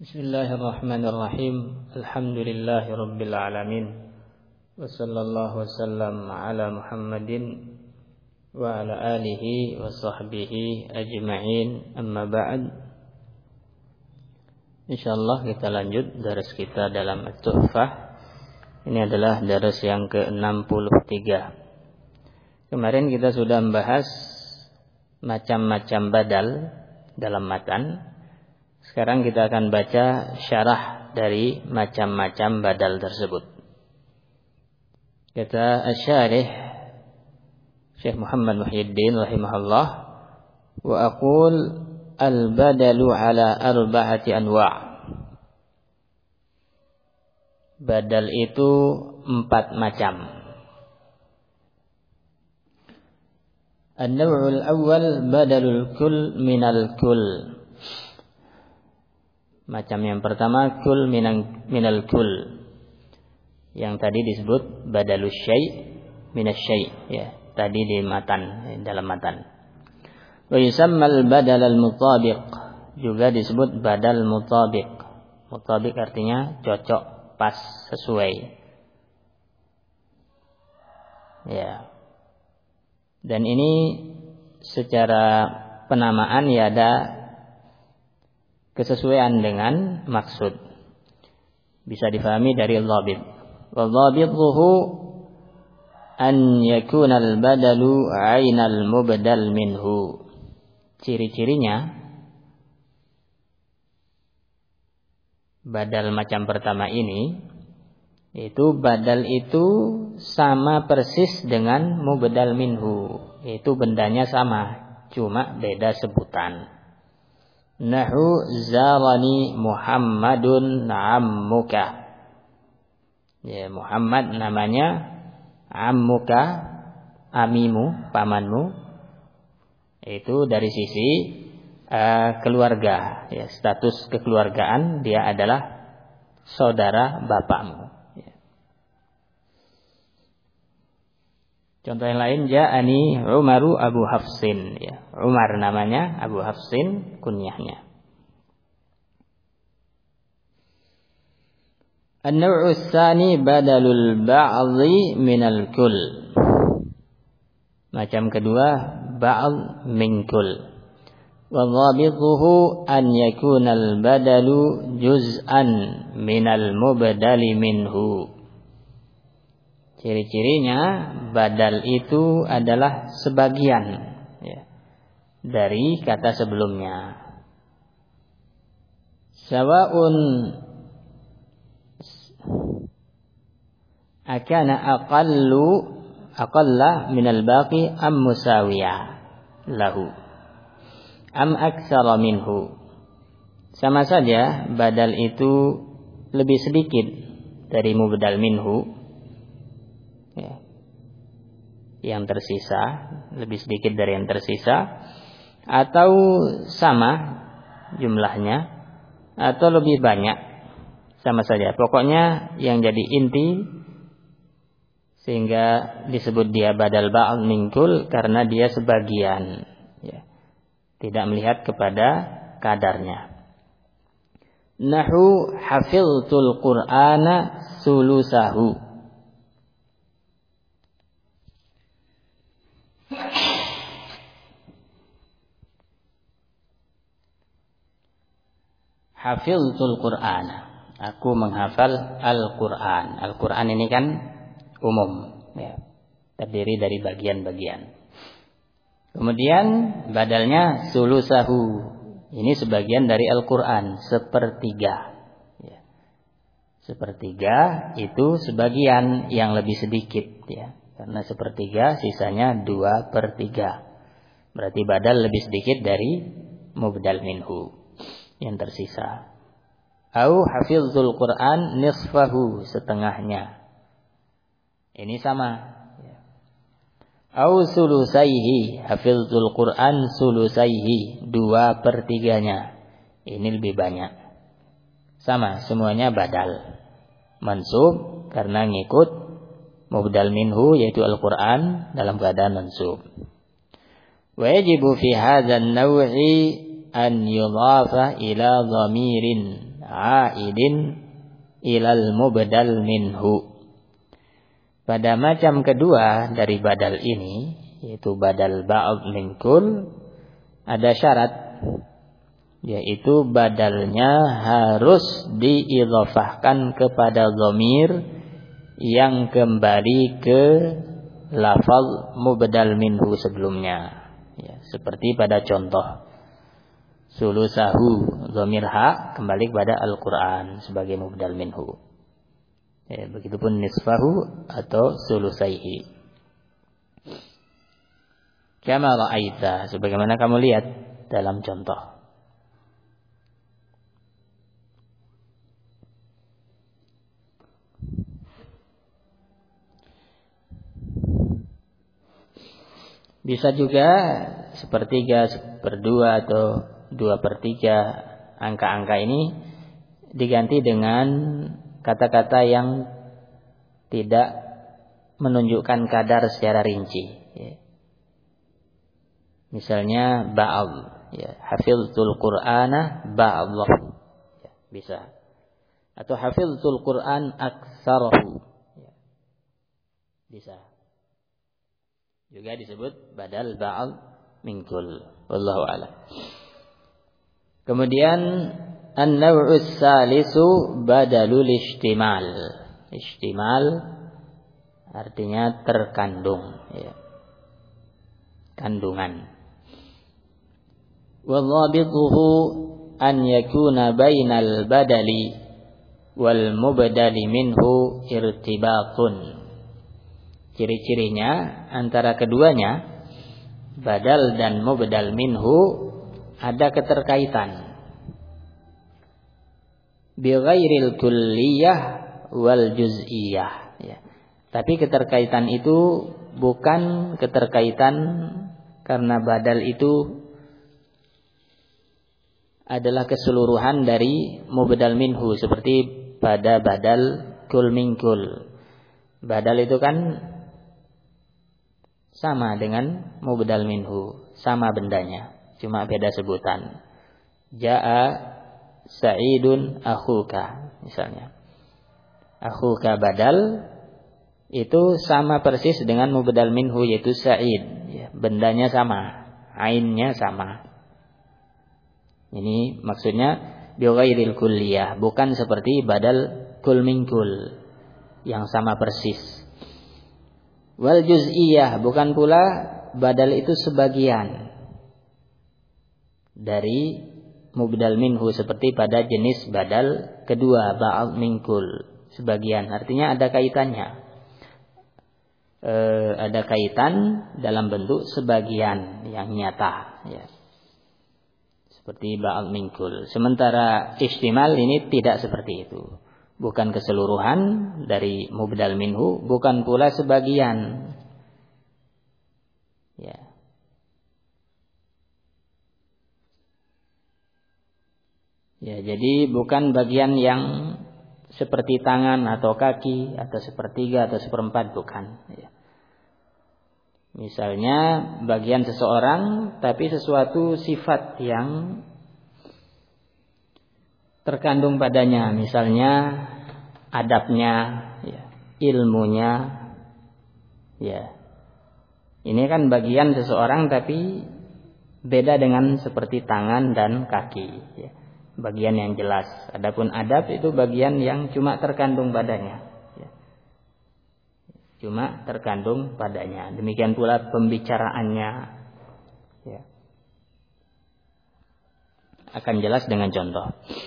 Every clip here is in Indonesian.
Bismillahirrahmanirrahim. Alhamdulillahirabbil alamin. Wassallallahu wasallam ala Muhammadin wa ala alihi wa sahbihi ajma'in. Amma ba'd. Insyaallah kita lanjut daras kita dalam At-Tuhfah. Ini adalah daras yang ke-63. Kemarin kita sudah membahas macam-macam badal dalam matan. Sekarang kita akan baca syarah dari macam-macam badal tersebut. Kata asy-syarih Syekh Muhammad Muhyiddin rahimahullah, wa aqul al-badalu ala arba'ati anwa'. Badal itu 4 macam. An-naw'ul awwal badalul kull minal kull. Macam yang pertama kul minal kul. Yang tadi disebut badalus syai' minas syai', ya, tadi di matan, dalam matan. Wa yusammal badal al-mutabiq, juga disebut badal mutabiq. Mutabiq artinya cocok, pas, sesuai. Ya. Dan ini secara penamaan ya ada kesesuaian dengan maksud. Bisa difahami dari dhabit. Wa dhabituhu an yakuna al-badalu 'ainal mubdal minhu. Ciri-cirinya badal macam pertama ini, yaitu badal itu sama persis dengan mubdal minhu, yaitu bendanya sama, cuma beda sebutan. Nahu zarani Muhammadun ammuka. Ya, Muhammad namanya, ammuka amimu, pamanmu. Itu dari sisi keluarga, ya, status kekeluargaan dia adalah saudara bapakmu. Ya. Contoh yang lain, ja'ani Umaru Abu Hafsin, ya. Umar namanya, Abu Hafsin kunyahnya. An-naw'u tsani badalul ba'dhi minal kull. Macam kedua, ba'd min kull. Wa dhabituhu an yakuna al-badalu juz'an minal mubdali minhu. Ciri-cirinya badal itu adalah sebagian, ya, dari kata sebelumnya. Sawa'un akana aqalla minal baqi am musawiyah lahu am aktsara minhu. Sama saja badal itu lebih sedikit dari mubdal minhu, ya, yang tersisa, lebih sedikit dari yang tersisa, atau sama jumlahnya, atau lebih banyak, sama saja. Pokoknya yang jadi inti sehingga disebut dia badal ba'd min kull karena dia sebagian, ya, tidak melihat kepada kadarnya. Nahu hafiztul Qur'ana sulusahu. Hafiztul Qur'ana. Aku menghafal Al-Qur'an. Al-Qur'an ini kan umum, ya, terdiri dari bagian-bagian. Kemudian badalnya sulusahu. Ini sebagian dari Al-Qur'an, sepertiga. Ya. Sepertiga itu sebagian yang lebih sedikit, ya. Karena sepertiga sisanya 2/3. Berarti badal lebih sedikit dari mubdal minhu yang tersisa. Au hafizul Qur'an nisfahu, setengahnya. Ini sama. Au sulusaihi, hafizul Qur'an sulusaihi, 2/3-nya. Ini lebih banyak. Sama, semuanya badal. Mansub karena ngikut mubdal minhu yaitu Al-Qur'an dalam keadaan mansub. Wa yajibu fi hadzal naw'i an yudhafa ila dhamirin aidin ilal mubdal minhu. Pada macam kedua dari badal ini, yaitu badal ba'd min kull, ada syarat, yaitu badalnya harus diidhafahkan kepada dhamir yang kembali ke lafaz mubdal minhu sebelumnya. Ya, seperti pada contoh sulusahu, dhamir ha kembali kepada Al-Quran sebagai mubdal minhu. Ya, begitupun nisfahu atau sulusaihi. Kama ra'aita, sebagaimana kamu lihat dalam contoh. Bisa juga sepertiga, seperdua atau 2/3 angka-angka ini diganti dengan kata-kata yang tidak menunjukkan kadar secara rinci. Ya. Misalnya ba'd, ya, hafiztul Qur'ana ba'dahu, ya, bisa. Atau hafiztul Qur'an aktsarahu, ya, bisa. Juga disebut badal ba'd min kull. Wallahu a'lam. Kemudian an-naw'us salisu badalul istimal. Istimal artinya terkandung, ya. Kandungan. Wa dhabituhu an yakuna bainal badali wal mubdali minhu irtibatun. Ciri-cirinya antara keduanya, badal dan mubdal minhu, ada keterkaitan. Bi ghairil kulliyah wal juz'iyah, ya. Tapi keterkaitan itu bukan keterkaitan karena badal itu adalah keseluruhan dari mubdal minhu, seperti pada badal kul min kul. Badal itu kan sama dengan mubdal minhu, sama bendanya, cuma beda sebutan. Ja'a Sa'idun akhuka, misalnya. Akhuka badal itu sama persis dengan mubdal minhu, yaitu Sa'id, ya, bendanya sama, ainnya sama. Ini maksudnya bi ghairil kulliyah, bukan seperti badal kul min kul yang sama persis. Wal juz'iyah, bukan pula badal itu sebagian dari mubdal minhu, seperti pada jenis badal kedua ba'd min kul, sebagian, artinya ada kaitannya. Ada kaitan dalam bentuk sebagian yang nyata, ya. Seperti ba'd min kul. Sementara istimal ini tidak seperti itu. Bukan keseluruhan dari mubdal minhu, bukan pula sebagian. Ya. Ya, jadi bukan bagian yang seperti tangan atau kaki atau sepertiga atau seperempat, bukan. Ya. Misalnya bagian seseorang, tapi sesuatu sifat yang terkandung padanya, misalnya adabnya, ya, ilmunya, ya. Ini kan bagian seseorang tapi beda dengan seperti tangan dan kaki, ya. Bagian yang jelas. Adapun adab itu bagian yang cuma terkandung padanya, ya. Cuma terkandung padanya. Demikian pula pembicaraannya, ya. Akan jelas dengan contoh.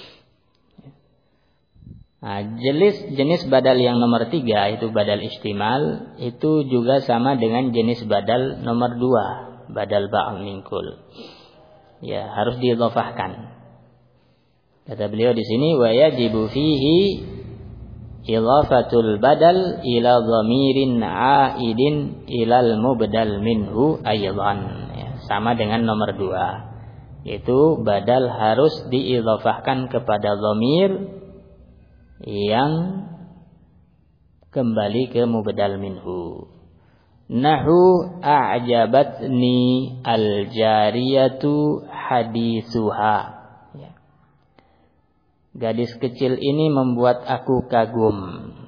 Nah, jenis badal yang nomor 3 itu badal istimal, itu juga sama dengan jenis badal nomor 2, badal ba'd min kul. Ya, harus diidhafahkan. Kata beliau di sini, wa yajibu fihi idhafatul badal ila dhamirin a'idin ilal mubdal minhu aidan. Ya, sama dengan nomor 2. Yaitu badal harus diidhafahkan kepada dhamir yang kembali ke mubdal minhu. Nahu a'jabatni al-jariyatu hadithuha. Ya. gadis kecil ini membuat aku kagum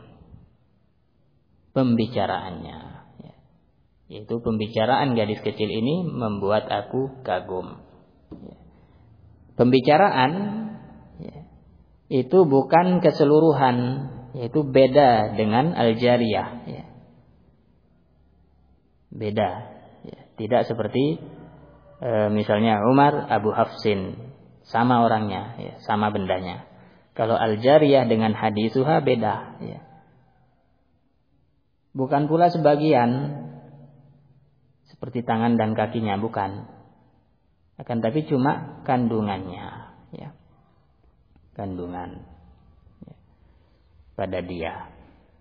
pembicaraannya. Yaitu pembicaraan gadis kecil ini membuat aku kagum. Pembicaraan itu bukan keseluruhan, yaitu beda dengan al-jariyah. Beda. Tidak seperti misalnya Umar Abu Hafsin, sama orangnya, sama bendanya. Kalau al-jariyah dengan hadithuha beda. Bukan pula sebagian seperti tangan dan kakinya, bukan. Akan tapi cuma kandungannya, kandungan pada dia.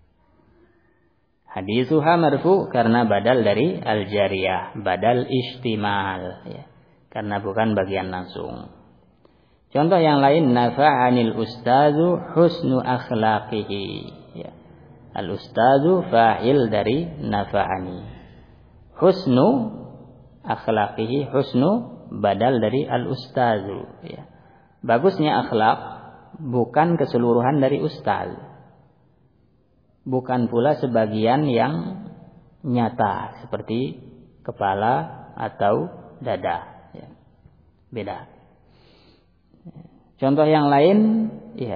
Hadithuha marfu karena badal dari al-jariyah, badal istimal, karena bukan bagian langsung. Contoh yang lain, nafa'anil ustazu husnu akhlaqihi. Al-ustazu fa'il dari nafa'ani. Husnu akhlaqihi, husnu badal dari al-ustazu. Bagusnya akhlak bukan keseluruhan dari ustaz. Bukan pula sebagian yang nyata seperti kepala atau dada. Beda. Contoh yang lain,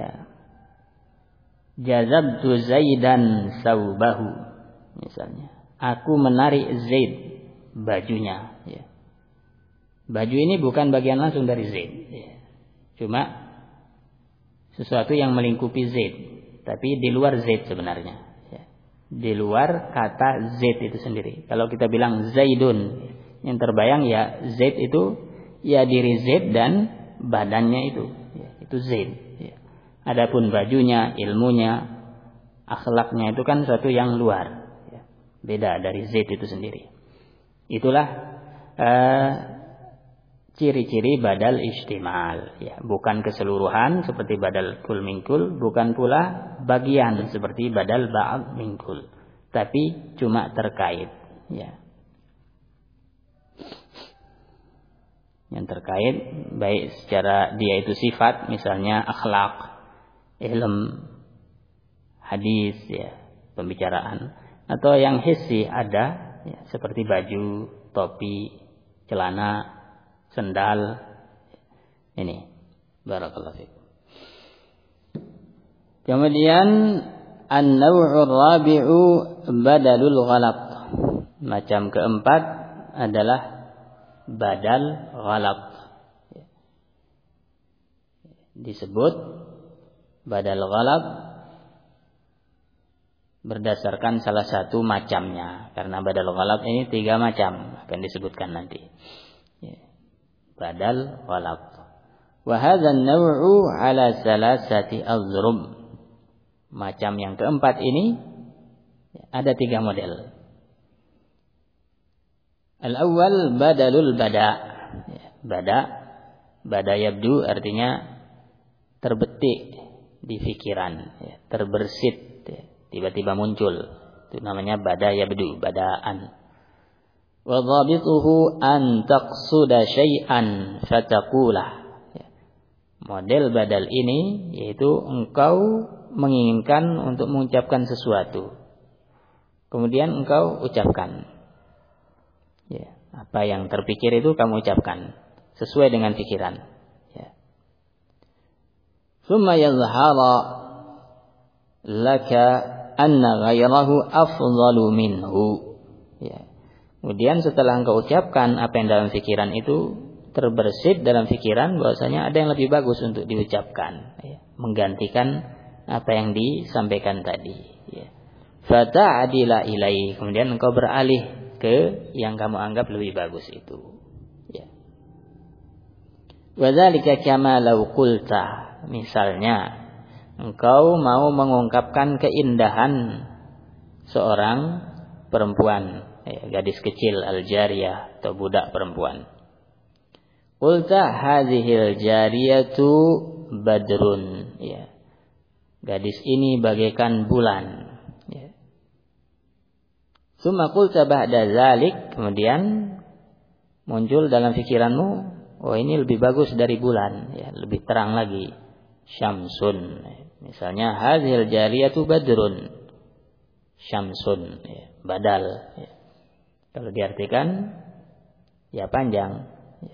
jazabtu Zaidan saubahu. Misalnya, aku menarik Zaid bajunya. Baju ini bukan bagian langsung dari Zaid. Cuma sesuatu yang melingkupi Zaid. Tapi di luar Zaid sebenarnya. Di luar kata Zaid itu sendiri. Kalau kita bilang Zaidun, yang terbayang Zaid itu diri Zaid dan badannya itu. Itu Zaid. Adapun bajunya, ilmunya, akhlaknya itu kan sesuatu yang luar. Beda dari Zaid itu sendiri. Itulah ciri-ciri badal istimal, bukan keseluruhan seperti badal kul mingkul, bukan pula bagian seperti badal ba'd mingkul, tapi cuma terkait, yang terkait baik secara dia itu sifat, misalnya akhlak, ilm, hadis, pembicaraan, atau yang hissi ada, seperti baju, topi, celana, sendal, ini. Barakallahu fikum. Kemudian an-naw'ur rabi'u badalul ghalat. Macam keempat adalah badal ghalat. Disebut badal ghalat berdasarkan salah satu macamnya. Karena badal ghalat ini 3 macam akan disebutkan nanti. Badal ghalat. Wa hadha an-naw'u 'ala salasati azrub. Macam yang keempat ini ada 3 model. Al-awwal badalul bada. Bada yabdu artinya terbetik di pikiran, terbersit, tiba-tiba muncul. Itu namanya bada yabdu, badaan. Wa dhabituhu an taqsuda syai'an fataqulah. Model badal ini yaitu engkau menginginkan untuk mengucapkan sesuatu, kemudian engkau ucapkan. Apa yang terpikir itu kamu ucapkan sesuai dengan pikiran. Thumma yadhhara laka anna ghayrahu afdalu minhu. Kemudian setelah engkau ucapkan apa yang dalam pikiran itu, terbersit dalam pikiran bahwasanya ada yang lebih bagus untuk diucapkan, menggantikan apa yang disampaikan tadi. Fata'adila ilaihi, kemudian engkau beralih ke yang kamu anggap lebih bagus itu. Wa dzalika kama law qulta, misalnya engkau mau mengungkapkan keindahan seorang perempuan, gadis kecil al-jariyah atau budak perempuan. Qulta hadhil jariyatu badrun, gadis ini bagaikan bulan. Summa qulta ba'da dzalik, kemudian muncul dalam pikiranmu, oh ini lebih bagus dari bulan, lebih terang lagi, syamsun. Misalnya hadhil jariyatu badrun syamsun, badal. Kalau diartikan ya panjang.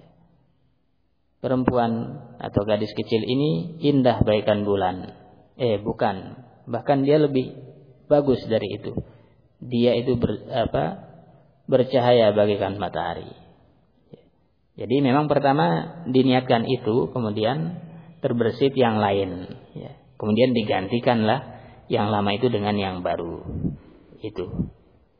Perempuan atau gadis kecil ini indah bagaikan bulan. Bukan, bahkan dia lebih bagus dari itu. Dia itu bercahaya bagaikan matahari. Jadi memang pertama diniatkan itu, kemudian terbersit yang lain. Kemudian digantikanlah yang lama itu dengan yang baru. Itu.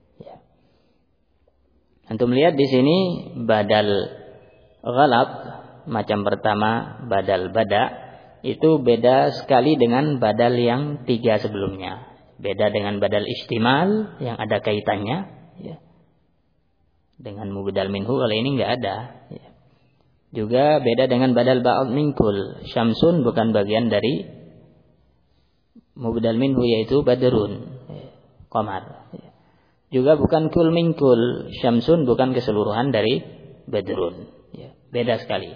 Antum lihat di sini badal ghalat macam pertama, badal bada, itu beda sekali dengan badal yang 3 sebelumnya. Beda dengan badal istimal yang ada kaitannya, dengan mubdal minhu, kalau ini enggak ada. Juga beda dengan badal ba'd minkul. Syamsun bukan bagian dari mubdal minhu, yaitu badrun, qamar. Juga bukan kul minkul. Syamsun bukan keseluruhan dari badrun. Beda sekali.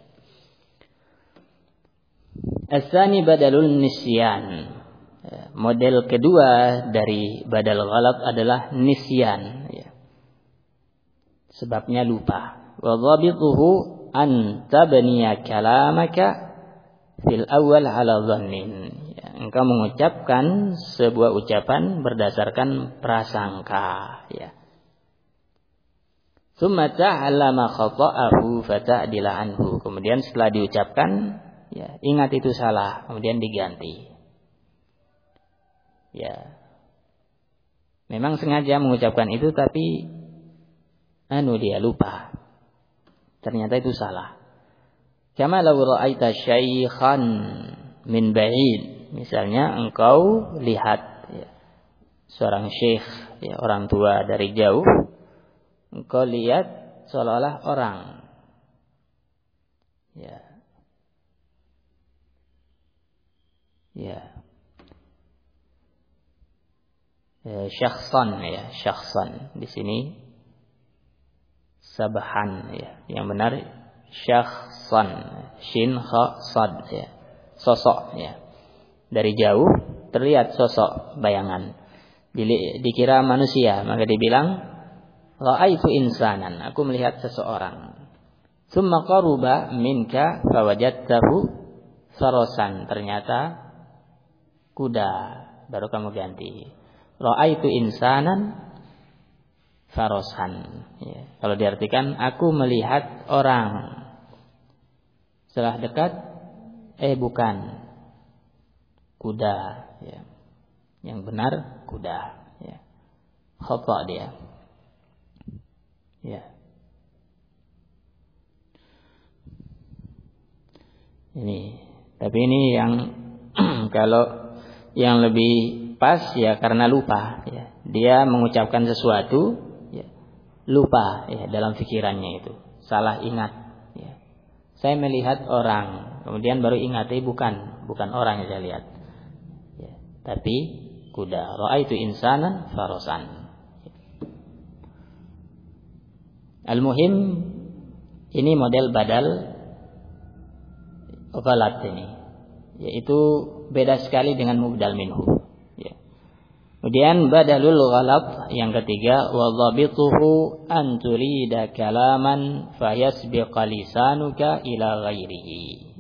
As-tsani badalul nisyan. Model kedua dari badal ghalat adalah nisyan. Sebabnya lupa. Wa dhabituhu an tabniya kalamaka fil awwal ala dhannin. Engkau mengucapkan sebuah ucapan berdasarkan prasangka. Tsumma ta'allama khata'ahu fata'dila anhu. Kemudian setelah diucapkan, ingat itu salah, kemudian diganti. Memang sengaja mengucapkan itu, tapi dia lupa. Ternyata itu salah. Kama law ra'aita syaikhan min ba'id. Misalnya engkau lihat seorang syekh, orang tua dari jauh. Engkau lihat seolah-olah orang. Syakhsan, syakhsan. Di sini sabhan, Yang benar syakhsan, shin kha sad, Sosok, Dari jauh terlihat sosok, bayangan. Dikira manusia, maka dibilang ra'aitu insanan, aku melihat seseorang. Tsumma qaruba minka fawajadtahu farasan, ternyata kuda, baru kamu ganti. Ra'aitu insanan farasan. Kalau diartikan aku melihat orang. Setelah dekat, bukan, kuda. Yang benar kuda. Khata dia. Ini, tapi ini yang kalau yang lebih pas karena lupa, Dia mengucapkan sesuatu, lupa, dalam pikirannya itu, salah ingat. Saya melihat orang, kemudian baru ingat, bukan orang yang saya lihat, tapi kuda. Ra'aitu insanan farasan. Al-muhim, ini model badal ghalat ini, yaitu beda sekali dengan mubdal minhu. Kemudian badalul ghalat yang ketiga, wa dhabituhu an turida kalaman fayasbiqa lisanuka ila ghairihi.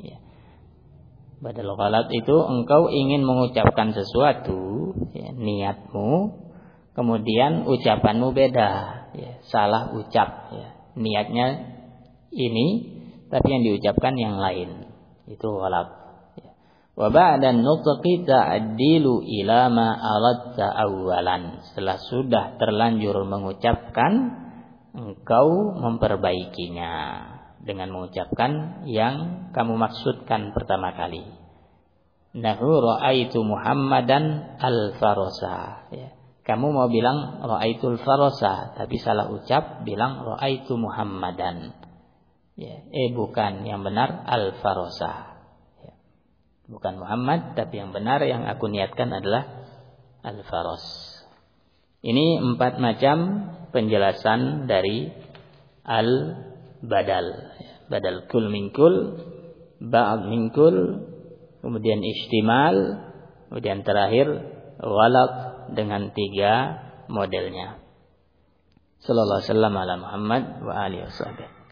Badal ghalat itu engkau ingin mengucapkan sesuatu, niatmu, kemudian ucapanmu beda, salah ucap, niatnya ini tapi yang diucapkan yang lain, itu ghalat. Wa ba'da nutqi ta'dilu ila ma aradta awwalan. Setelah sudah terlanjur mengucapkan, engkau memperbaikinya dengan mengucapkan yang kamu maksudkan pertama kali. Nahu ra'aitu Muhammadan al-farasa. Kamu mau bilang ra'aitul farasa, tapi salah ucap, bilang ra'aitu Muhammadan. Bukan, yang benar al-farasa. Bukan Muhammad, tapi yang benar yang aku niatkan adalah al-faras. Ini 4 macam penjelasan dari al-badal. Badal kul min kul, ba'd min kul, kemudian istimal, kemudian terakhir ghalaq dengan 3 modelnya. Sallallahu alaihi wasallam ala Muhammad wa alihi wasallam.